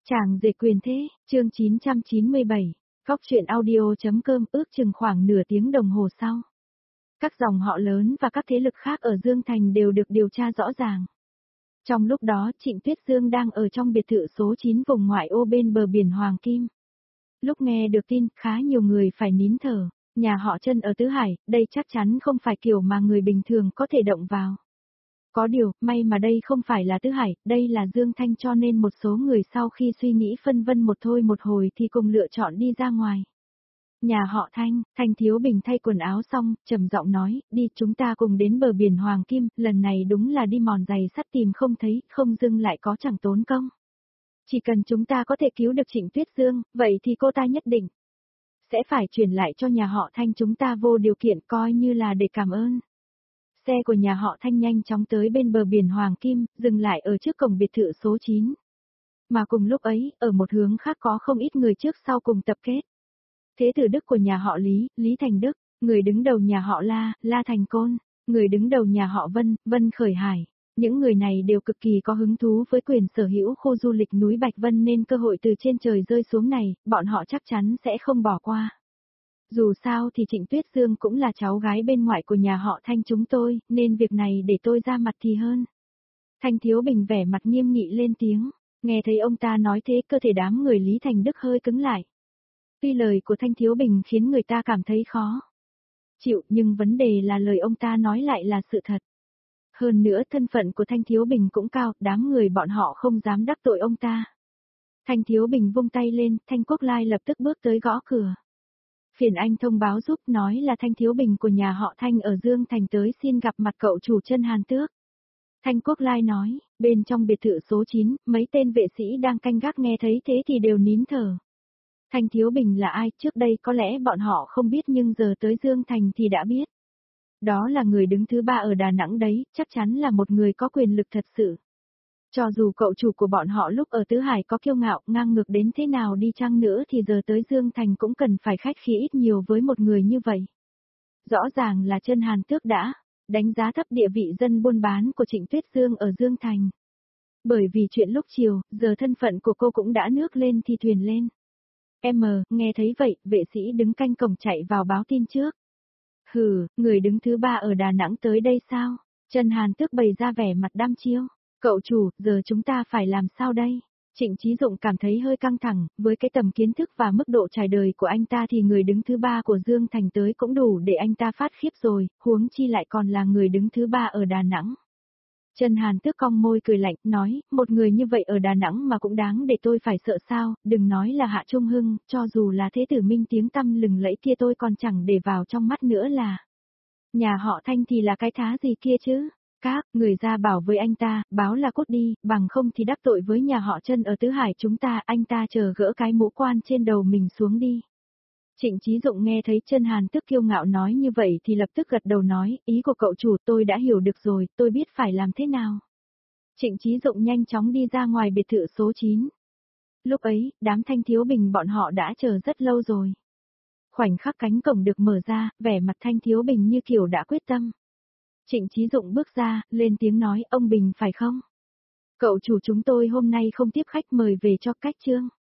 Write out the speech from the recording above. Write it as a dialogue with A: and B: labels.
A: Chàng rể quyền thế, chương 997, Góc truyện audio.com ước chừng khoảng nửa tiếng đồng hồ sau. Các dòng họ lớn và các thế lực khác ở Dương Thành đều được điều tra rõ ràng. Trong lúc đó Trịnh Tuyết Dương đang ở trong biệt thự số 9 vùng ngoại ô bên bờ biển Hoàng Kim. Lúc nghe được tin, khá nhiều người phải nín thở, nhà họ Trân ở Tứ Hải, đây chắc chắn không phải kiểu mà người bình thường có thể động vào. Có điều, may mà đây không phải là Tứ Hải, đây là Dương Thanh, cho nên một số người sau khi suy nghĩ phân vân một thôi một hồi thì cùng lựa chọn đi ra ngoài. Nhà họ Thanh, Thanh Thiếu Bình thay quần áo xong, trầm giọng nói, đi chúng ta cùng đến bờ biển Hoàng Kim, lần này đúng là đi mòn giày sắt tìm không thấy, không dưng lại có chẳng tốn công. Chỉ cần chúng ta có thể cứu được Trịnh Tuyết Dương, vậy thì cô ta nhất định sẽ phải chuyển lại cho nhà họ Thanh chúng ta vô điều kiện, coi như là để cảm ơn. Xe của nhà họ Thanh nhanh chóng tới bên bờ biển Hoàng Kim, dừng lại ở trước cổng biệt thự số 9. Mà cùng lúc ấy, ở một hướng khác có không ít người trước sau cùng tập kết. Thế tử Đức của nhà họ Lý, Lý Thành Đức, người đứng đầu nhà họ La, La Thành Côn, người đứng đầu nhà họ Vân, Vân Khởi Hải. Những người này đều cực kỳ có hứng thú với quyền sở hữu khu du lịch núi Bạch Vân, nên cơ hội từ trên trời rơi xuống này, bọn họ chắc chắn sẽ không bỏ qua. Dù sao thì Trịnh Tuyết Dương cũng là cháu gái bên ngoại của nhà họ Thanh chúng tôi, nên việc này để tôi ra mặt thì hơn. Thanh Thiếu Bình vẻ mặt nghiêm nghị lên tiếng, nghe thấy ông ta nói thế cơ thể đám người Lý Thành Đức hơi cứng lại. Tuy lời của Thanh Thiếu Bình khiến người ta cảm thấy khó chịu, nhưng vấn đề là lời ông ta nói lại là sự thật. Hơn nữa thân phận của Thanh Thiếu Bình cũng cao, đám người bọn họ không dám đắc tội ông ta. Thanh Thiếu Bình vung tay lên, Thanh Quốc Lai lập tức bước tới gõ cửa. Phiền anh thông báo giúp, nói là Thanh Thiếu Bình của nhà họ Thanh ở Dương Thành tới xin gặp mặt cậu chủ Trân Hàn Tước. Thanh Quốc Lai nói, bên trong biệt thự số 9, mấy tên vệ sĩ đang canh gác nghe thấy thế thì đều nín thở. Thanh Thiếu Bình là ai, trước đây có lẽ bọn họ không biết nhưng giờ tới Dương Thành thì đã biết. Đó là người đứng thứ 3 ở Đà Nẵng đấy, chắc chắn là một người có quyền lực thật sự. Cho dù cậu chủ của bọn họ lúc ở Tứ Hải có kiêu ngạo, ngang ngược đến thế nào đi chăng nữa thì giờ tới Dương Thành cũng cần phải khách khí ít nhiều với một người như vậy. Rõ ràng là Trân Hàn Tước đã đánh giá thấp địa vị dân buôn bán của Trịnh Tuyết Dương ở Dương Thành. Bởi vì chuyện lúc chiều, giờ thân phận của cô cũng đã nước lên thì thuyền lên. Nghe thấy vậy, vệ sĩ đứng canh cổng chạy vào báo tin trước. Hừ, người đứng thứ 3 ở Đà Nẵng tới đây sao? Trân Hàn Tước bày ra vẻ mặt đăm chiêu. Cậu chủ, giờ chúng ta phải làm sao đây? Trịnh Chí Dụng cảm thấy hơi căng thẳng, với cái tầm kiến thức và mức độ trải đời của anh ta thì người đứng thứ 3 của Dương Thành tới cũng đủ để anh ta phát khiếp rồi, huống chi lại còn là người đứng thứ 3 ở Đà Nẵng. Trân Hàn Tước cong môi cười lạnh, nói, một người như vậy ở Đà Nẵng mà cũng đáng để tôi phải sợ sao, đừng nói là Hạ Trung Hưng, cho dù là thế tử minh tiếng tăm lừng lẫy kia tôi còn chẳng để vào trong mắt nữa là. Nhà họ Thanh thì là cái thá gì kia chứ? Các người ra bảo với anh ta, báo là cút đi, bằng không thì đắc tội với nhà họ Trân ở Tứ Hải chúng ta, anh ta chờ gỡ cái mũ quan trên đầu mình xuống đi. Trịnh Chí Dụng nghe thấy Trân Hàn Tước kiêu ngạo nói như vậy thì lập tức gật đầu nói, ý của cậu chủ tôi đã hiểu được rồi, tôi biết phải làm thế nào. Trịnh Chí Dụng nhanh chóng đi ra ngoài biệt thự số 9. Lúc ấy, đám Thanh Thiếu Bình bọn họ đã chờ rất lâu rồi. Khoảnh khắc cánh cổng được mở ra, vẻ mặt Thanh Thiếu Bình như kiểu đã quyết tâm. Trịnh Chí Dụng bước ra, lên tiếng nói, ông Bình phải không? Cậu chủ chúng tôi hôm nay không tiếp khách mời về cho cách trương.